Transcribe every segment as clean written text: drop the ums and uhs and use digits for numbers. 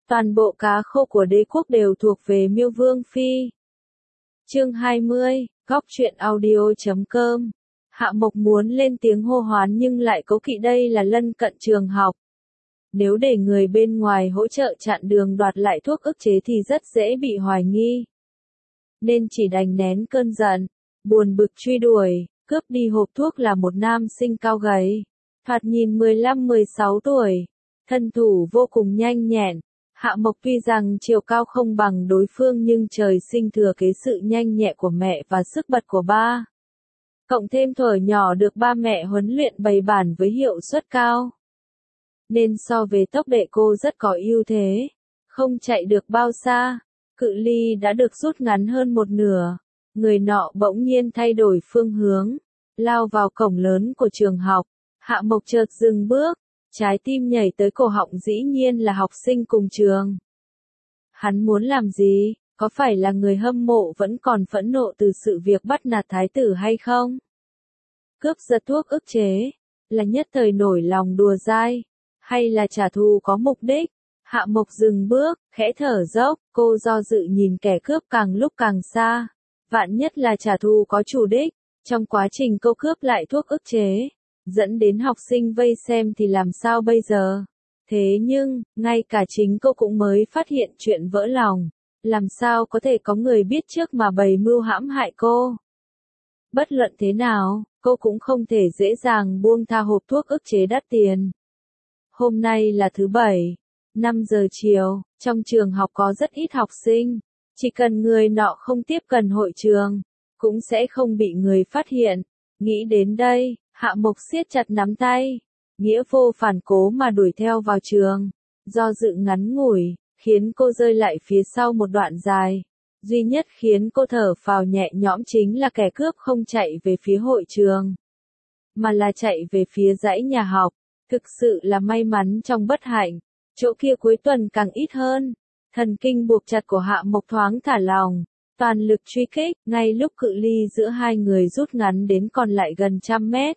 Toàn bộ cá khô của đế quốc đều thuộc về Miêu Vương Phi. Chương 20, góc truyện audio.com. Hạ Mộc muốn lên tiếng hô hoán nhưng lại cố kỵ đây là lân cận trường học. Nếu để người bên ngoài hỗ trợ chặn đường đoạt lại thuốc ức chế thì rất dễ bị hoài nghi. Nên chỉ đành nén cơn giận, buồn bực truy đuổi, cướp đi hộp thuốc là một nam sinh cao gầy, thoạt nhìn 15-16 tuổi, thân thủ vô cùng nhanh nhẹn. Hạ Mộc tuy rằng chiều cao không bằng đối phương nhưng trời sinh thừa kế sự nhanh nhẹ của mẹ và sức bật của ba. Cộng thêm thuở nhỏ được ba mẹ huấn luyện bày bản với hiệu suất cao. Nên so về tốc độ cô rất có ưu thế, không chạy được bao xa, cự ly đã được rút ngắn hơn một nửa. Người nọ bỗng nhiên thay đổi phương hướng, lao vào cổng lớn của trường học. Hạ Mộc chợt dừng bước, trái tim nhảy tới cổ họng, dĩ nhiên là học sinh cùng trường. Hắn muốn làm gì? Có phải là người hâm mộ vẫn còn phẫn nộ từ sự việc bắt nạt thái tử hay không? Cướp giật thuốc ức chế, là nhất thời nổi lòng đùa dai, hay là trả thù có mục đích? Hạ Mộc dừng bước, khẽ thở dốc, cô do dự nhìn kẻ cướp càng lúc càng xa. Vạn nhất là trả thù có chủ đích, trong quá trình cô cướp lại thuốc ức chế, dẫn đến học sinh vây xem thì làm sao bây giờ? Thế nhưng, ngay cả chính cô cũng mới phát hiện chuyện vỡ lòng. Làm sao có thể có người biết trước mà bày mưu hãm hại cô? Bất luận thế nào, cô cũng không thể dễ dàng buông tha hộp thuốc ức chế đắt tiền. Hôm nay là thứ Bảy, 5 giờ chiều, trong trường học có rất ít học sinh. Chỉ cần người nọ không tiếp cận hội trường, cũng sẽ không bị người phát hiện. Nghĩ đến đây, Hạ Mộc siết chặt nắm tay, nghĩa vô phản cố mà đuổi theo vào trường. Do dự ngắn ngủi, khiến cô rơi lại phía sau một đoạn dài. Duy nhất khiến cô thở phào nhẹ nhõm chính là kẻ cướp không chạy về phía hội trường, mà là chạy về phía dãy nhà học. Thực sự là may mắn trong bất hạnh, chỗ kia cuối tuần càng ít hơn. Thần kinh buộc chặt của Hạ Mộc thoáng thả lỏng, toàn lực truy kích, ngay lúc cự ly giữa hai người rút ngắn đến còn lại gần 100 mét.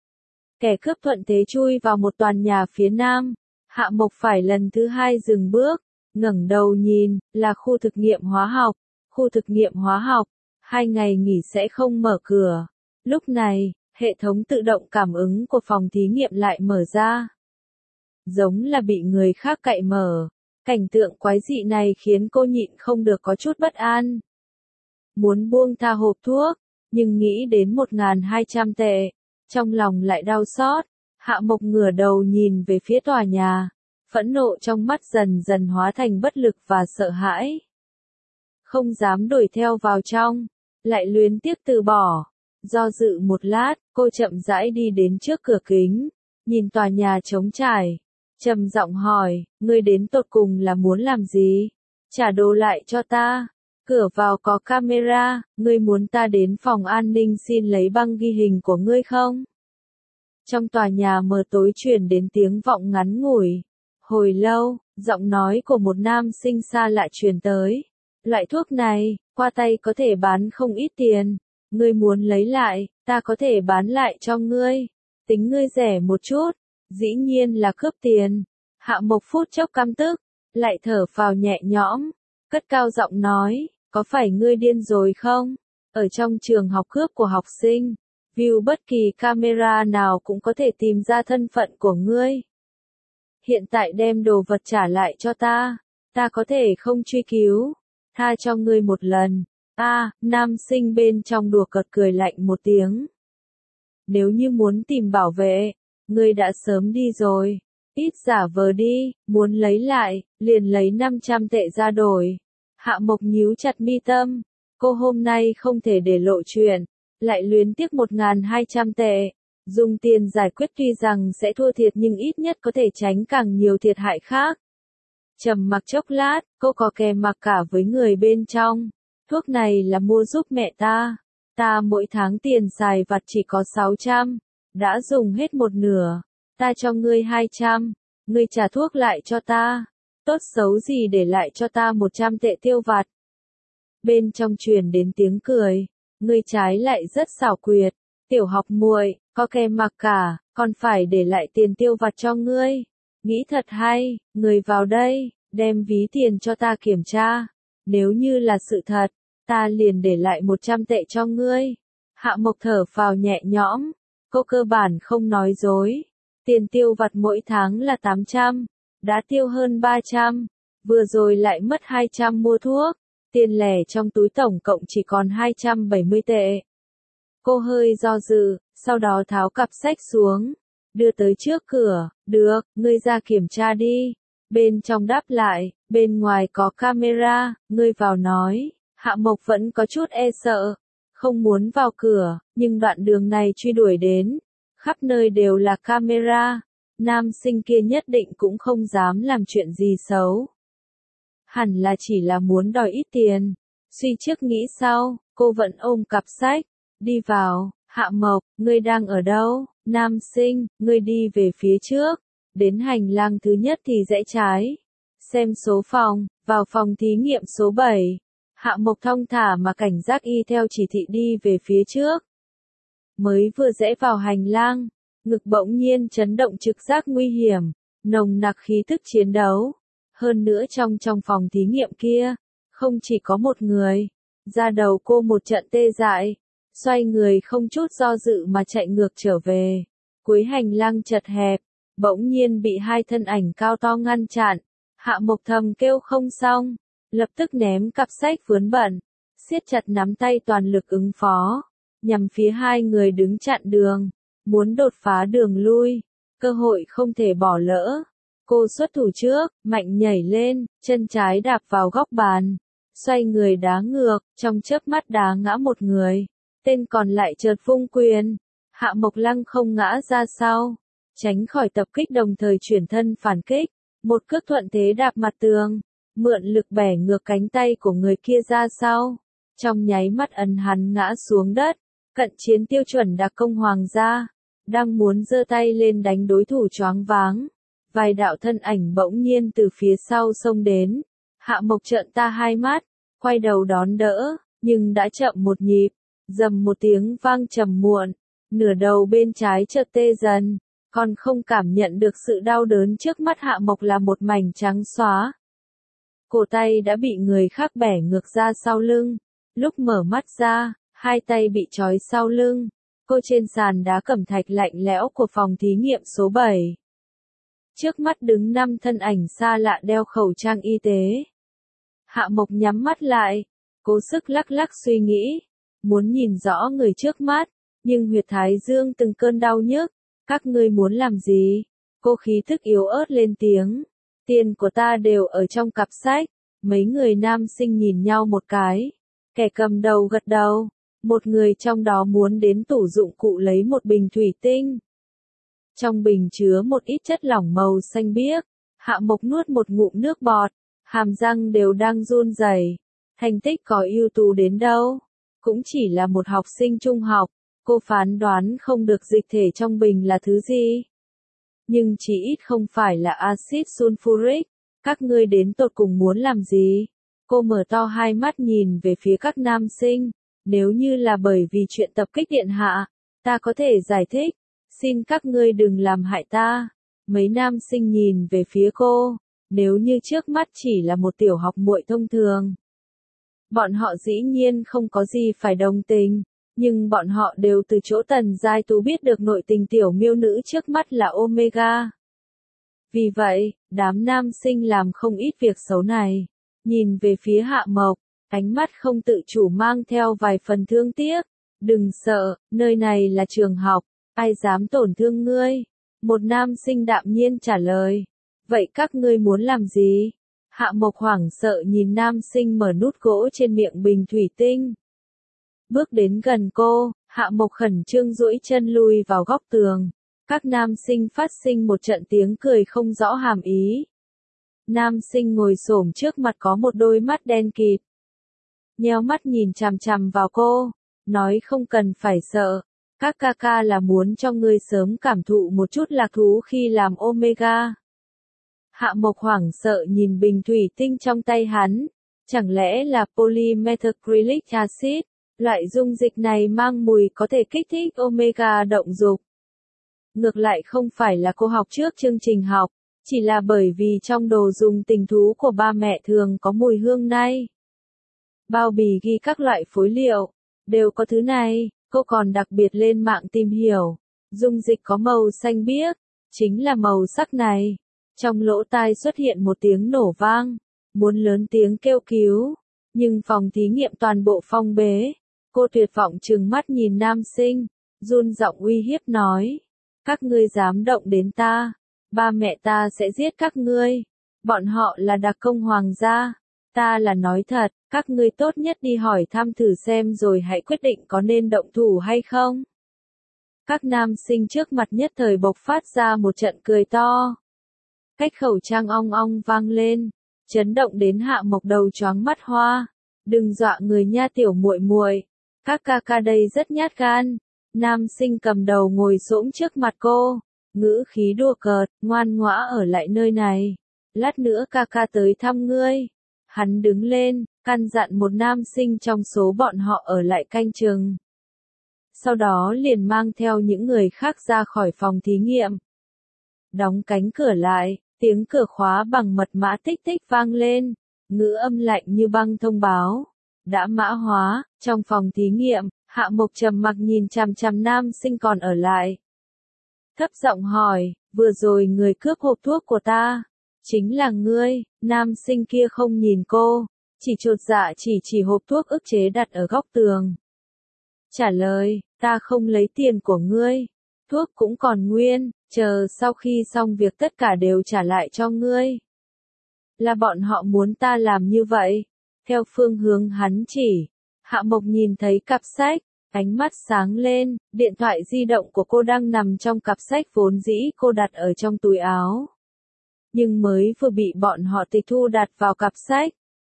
Kẻ cướp thuận thế chui vào một tòa nhà phía nam. Hạ Mộc phải lần thứ hai dừng bước, ngẩng đầu nhìn, là khu thực nghiệm hóa học. Khu thực nghiệm hóa học, 2 ngày nghỉ sẽ không mở cửa. Lúc này, hệ thống tự động cảm ứng của phòng thí nghiệm lại mở ra. Giống là bị người khác cậy mở. Cảnh tượng quái dị này khiến cô nhịn không được có chút bất an. Muốn buông tha hộp thuốc, nhưng nghĩ đến 1.200 tệ, trong lòng lại đau xót. Hạ Mộc ngửa đầu nhìn về phía tòa nhà, phẫn nộ trong mắt dần dần hóa thành bất lực và sợ hãi. Không dám đuổi theo vào trong, lại luyến tiếc từ bỏ. Do dự một lát, cô chậm rãi đi đến trước cửa kính, nhìn tòa nhà trống trải, trầm giọng hỏi, ngươi đến tột cùng là muốn làm gì? Trả đồ lại cho ta. Cửa vào có camera, ngươi muốn ta đến phòng an ninh xin lấy băng ghi hình của ngươi không? Trong tòa nhà mờ tối truyền đến tiếng vọng ngắn ngủi. Hồi lâu, giọng nói của một nam sinh xa lạ truyền tới. Loại thuốc này, qua tay có thể bán không ít tiền. Ngươi muốn lấy lại, ta có thể bán lại cho ngươi. Tính ngươi rẻ một chút. Dĩ nhiên là cướp tiền. Hạ Mộc phút chốc căm tức, lại thở phào nhẹ nhõm, cất cao giọng nói, có phải ngươi điên rồi không? Ở trong trường học cướp của học sinh, view bất kỳ camera nào cũng có thể tìm ra thân phận của ngươi. Hiện tại đem đồ vật trả lại cho ta có thể không truy cứu, tha cho ngươi một lần. Nam sinh bên trong đùa cợt cười lạnh một tiếng. Nếu như muốn tìm bảo vệ, ngươi đã sớm đi rồi. Ít giả vờ đi, muốn lấy lại, liền lấy 500 tệ ra đổi. Hạ Mộc nhíu chặt mi tâm, cô hôm nay không thể để lộ chuyện, lại luyến tiếc 1.200 tệ. Dùng tiền giải quyết tuy rằng sẽ thua thiệt nhưng ít nhất có thể tránh càng nhiều thiệt hại khác. Trầm mặc chốc lát, cô có kè mặc cả với người bên trong. Thuốc này là mua giúp mẹ ta. Ta mỗi tháng tiền xài vặt chỉ có 600. Đã dùng hết một nửa. Ta cho ngươi 200. Ngươi trả thuốc lại cho ta. Tốt xấu gì để lại cho ta 100 tệ tiêu vặt. Bên trong truyền đến tiếng cười. Ngươi trái lại rất xảo quyệt. Tiểu học muội, có kè mặc cả, còn phải để lại tiền tiêu vặt cho ngươi. Nghĩ thật hay, người vào đây, đem ví tiền cho ta kiểm tra. Nếu như là sự thật, ta liền để lại 100 tệ cho ngươi. Hạ Mộc thở phào nhẹ nhõm, cô cơ bản không nói dối. Tiền tiêu vặt mỗi tháng là 800, đã tiêu hơn 300, vừa rồi lại mất 200 mua thuốc, tiền lẻ trong túi tổng cộng chỉ còn 270 tệ. Cô hơi do dự, sau đó tháo cặp sách xuống, đưa tới trước cửa, được, ngươi ra kiểm tra đi. Bên trong đáp lại, bên ngoài có camera, ngươi vào nói. Hạ Mộc vẫn có chút e sợ, không muốn vào cửa, nhưng đoạn đường này truy đuổi đến, khắp nơi đều là camera, nam sinh kia nhất định cũng không dám làm chuyện gì xấu. Hẳn là chỉ là muốn đòi ít tiền. Suy trước nghĩ sau, cô vẫn ôm cặp sách, đi vào. Hạ Mộc, ngươi đang ở đâu? Nam sinh, ngươi đi về phía trước, đến hành lang thứ nhất thì rẽ trái. Xem số phòng, vào phòng thí nghiệm số 7. Hạ Mộc thong thả mà cảnh giác y theo chỉ thị đi về phía trước. Mới vừa rẽ vào hành lang, ngực bỗng nhiên chấn động trực giác nguy hiểm, nồng nặc khí tức chiến đấu. Hơn nữa trong phòng thí nghiệm kia, không chỉ có một người, da đầu cô một trận tê dại, xoay người không chút do dự mà chạy ngược trở về. Cuối hành lang chật hẹp, bỗng nhiên bị hai thân ảnh cao to ngăn chặn. Hạ Mộc thầm kêu không xong, lập tức ném cặp sách vướng bận, siết chặt nắm tay toàn lực ứng phó, nhằm phía hai người đứng chặn đường, muốn đột phá đường lui, cơ hội không thể bỏ lỡ. Cô xuất thủ trước, mạnh nhảy lên, chân trái đạp vào góc bàn, xoay người đá ngược, trong chớp mắt đá ngã một người, tên còn lại chợt vung quyền. Hạ Mộc lăng không ngã ra sau, tránh khỏi tập kích đồng thời chuyển thân phản kích, một cước thuận thế đạp mặt tường, mượn lực bẻ ngược cánh tay của người kia ra sau, trong nháy mắt ấn hắn ngã xuống đất. Cận chiến tiêu chuẩn đặc công hoàng gia, đang muốn giơ tay lên đánh đối thủ choáng váng, vài đạo thân ảnh bỗng nhiên từ phía sau xông đến. Hạ Mộc trợn ta hai mắt, quay đầu đón đỡ, nhưng đã chậm một nhịp, rầm một tiếng vang trầm muộn, nửa đầu bên trái chợt tê dần, còn không cảm nhận được sự đau đớn trước mắt. Hạ Mộc là một mảnh trắng xóa. Cổ tay đã bị người khác bẻ ngược ra sau lưng, lúc mở mắt ra, hai tay bị trói sau lưng, cô trên sàn đá cẩm thạch lạnh lẽo của phòng thí nghiệm số 7. Trước mắt đứng 5 thân ảnh xa lạ đeo khẩu trang y tế. Hạ Mộc nhắm mắt lại, cố sức lắc lắc suy nghĩ, muốn nhìn rõ người trước mắt, nhưng huyệt thái dương từng cơn đau nhức. Các ngươi muốn làm gì? Cô khí thức yếu ớt lên tiếng. Tiền của ta đều ở trong cặp sách. Mấy người nam sinh nhìn nhau một cái. Kẻ cầm đầu gật đầu. Một người trong đó muốn đến tủ dụng cụ lấy một bình thủy tinh. Trong bình chứa một ít chất lỏng màu xanh biếc. Hạ Mộc nuốt một ngụm nước bọt, hàm răng đều đang run rẩy. Thành tích có ưu tú đến đâu, cũng chỉ là một học sinh trung học. Cô phán đoán không được dịch thể trong bình là thứ gì. Nhưng chỉ ít không phải là axit sulfuric. Các ngươi đến tột cùng muốn làm gì? Cô mở to hai mắt nhìn về phía các nam sinh. Nếu như là bởi vì chuyện tập kích điện hạ, ta có thể giải thích. Xin các ngươi đừng làm hại ta. Mấy nam sinh nhìn về phía cô. Nếu như trước mắt chỉ là một tiểu học muội thông thường, bọn họ dĩ nhiên không có gì phải đồng tình. Nhưng bọn họ đều từ chỗ Tần Giai Tú biết được nội tình tiểu miêu nữ trước mắt là Omega. Vì vậy, đám nam sinh làm không ít việc xấu này. Nhìn về phía Hạ Mộc, ánh mắt không tự chủ mang theo vài phần thương tiếc. Đừng sợ, nơi này là trường học, ai dám tổn thương ngươi? Một nam sinh đạm nhiên trả lời. Vậy các ngươi muốn làm gì? Hạ Mộc hoảng sợ nhìn nam sinh mở nút gỗ trên miệng bình thủy tinh. Bước đến gần cô, Hạ Mộc khẩn trương duỗi chân lui vào góc tường. Các nam sinh phát sinh một trận tiếng cười không rõ hàm ý. Nam sinh ngồi xổm trước mặt có một đôi mắt đen kịt. Nheo mắt nhìn chằm chằm vào cô, nói không cần phải sợ. Các ca ca là muốn cho ngươi sớm cảm thụ một chút lạc thú khi làm Omega. Hạ Mộc hoảng sợ nhìn bình thủy tinh trong tay hắn. Chẳng lẽ là polymethacrylic acid? Loại dung dịch này mang mùi có thể kích thích Omega động dục. Ngược lại không phải là cô học trước chương trình học, Chỉ là bởi vì trong đồ dùng tình thú của ba mẹ thường có mùi hương này. Bao bì ghi các loại phối liệu, đều có thứ này, cô còn đặc biệt lên mạng tìm hiểu. Dung dịch có màu xanh biếc, chính là màu sắc này. Trong lỗ tai xuất hiện một tiếng nổ vang, muốn lớn tiếng kêu cứu, nhưng phòng thí nghiệm toàn bộ phong bế. Cô tuyệt vọng trừng mắt nhìn nam sinh, run giọng uy hiếp nói, các ngươi dám động đến ta, ba mẹ ta sẽ giết các ngươi, bọn họ là đặc công hoàng gia, ta là nói thật, các ngươi tốt nhất đi hỏi thăm thử xem rồi hãy quyết định có nên động thủ hay không. Các nam sinh trước mặt nhất thời bộc phát ra một trận cười to. Cách khẩu trang ong ong vang lên, chấn động đến Hạ Mộc đầu choáng mắt hoa. Đừng dọa người nha tiểu muội muội, các ca ca đây rất nhát gan. Nam sinh cầm đầu ngồi xổm trước mặt cô, ngữ khí đùa cợt, ngoan ngoã ở lại nơi này. Lát nữa ca ca tới thăm ngươi. Hắn đứng lên, căn dặn một nam sinh trong số bọn họ ở lại canh chừng. Sau đó liền mang theo những người khác ra khỏi phòng thí nghiệm. Đóng cánh cửa lại, tiếng cửa khóa bằng mật mã tích tích vang lên, ngữ âm lạnh như băng thông báo. Đã mã hóa, trong phòng thí nghiệm, Hạ Mộc trầm mặc nhìn chằm chằm nam sinh còn ở lại. Thấp giọng hỏi, vừa rồi người cướp hộp thuốc của ta, chính là ngươi. Nam sinh kia không nhìn cô, chỉ chột dạ chỉ hộp thuốc ức chế đặt ở góc tường. Trả lời, ta không lấy tiền của ngươi, thuốc cũng còn nguyên, chờ sau khi xong việc tất cả đều trả lại cho ngươi. Là bọn họ muốn ta làm như vậy. Theo phương hướng hắn chỉ, Hạ Mộc nhìn thấy cặp sách, ánh mắt sáng lên, điện thoại di động của cô đang nằm trong cặp sách vốn dĩ cô đặt ở trong túi áo. Nhưng mới vừa bị bọn họ tịch thu đặt vào cặp sách.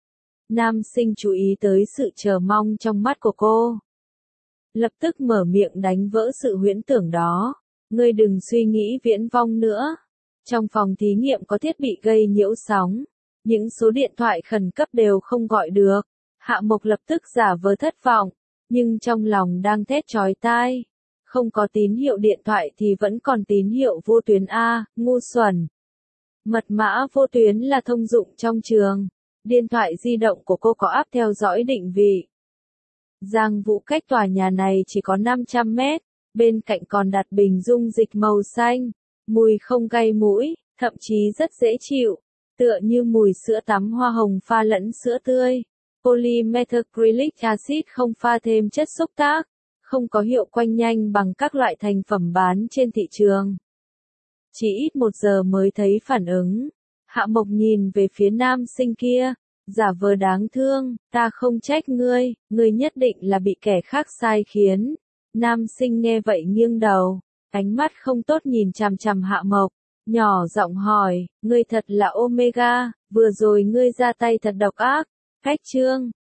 Nam sinh chú ý tới sự chờ mong trong mắt của cô. Lập tức mở miệng đánh vỡ sự huyễn tưởng đó. Ngươi đừng suy nghĩ viễn vong nữa. Trong phòng thí nghiệm có thiết bị gây nhiễu sóng. Những số điện thoại khẩn cấp đều không gọi được. Hạ Mộc lập tức giả vờ thất vọng. Nhưng trong lòng đang thét chói tai. Không có tín hiệu điện thoại thì vẫn còn tín hiệu vô tuyến A, ngu xuẩn. Mật mã vô tuyến là thông dụng trong trường. Điện thoại di động của cô có app theo dõi định vị. Giang Vũ cách tòa nhà này chỉ có 500 mét, bên cạnh còn đặt bình dung dịch màu xanh, mùi không gây mũi, thậm chí rất dễ chịu, tựa như mùi sữa tắm hoa hồng pha lẫn sữa tươi. Polymethacrylic acid không pha thêm chất xúc tác, không có hiệu quanh nhanh bằng các loại thành phẩm bán trên thị trường. Chỉ ít 1 giờ mới thấy phản ứng. Hạ Mộc nhìn về phía nam sinh kia, giả vờ đáng thương, ta không trách ngươi, ngươi nhất định là bị kẻ khác sai khiến. Nam sinh nghe vậy nghiêng đầu, ánh mắt không tốt nhìn chằm chằm Hạ Mộc, nhỏ giọng hỏi, ngươi thật là Omega, vừa rồi ngươi ra tay thật độc ác. Cách chương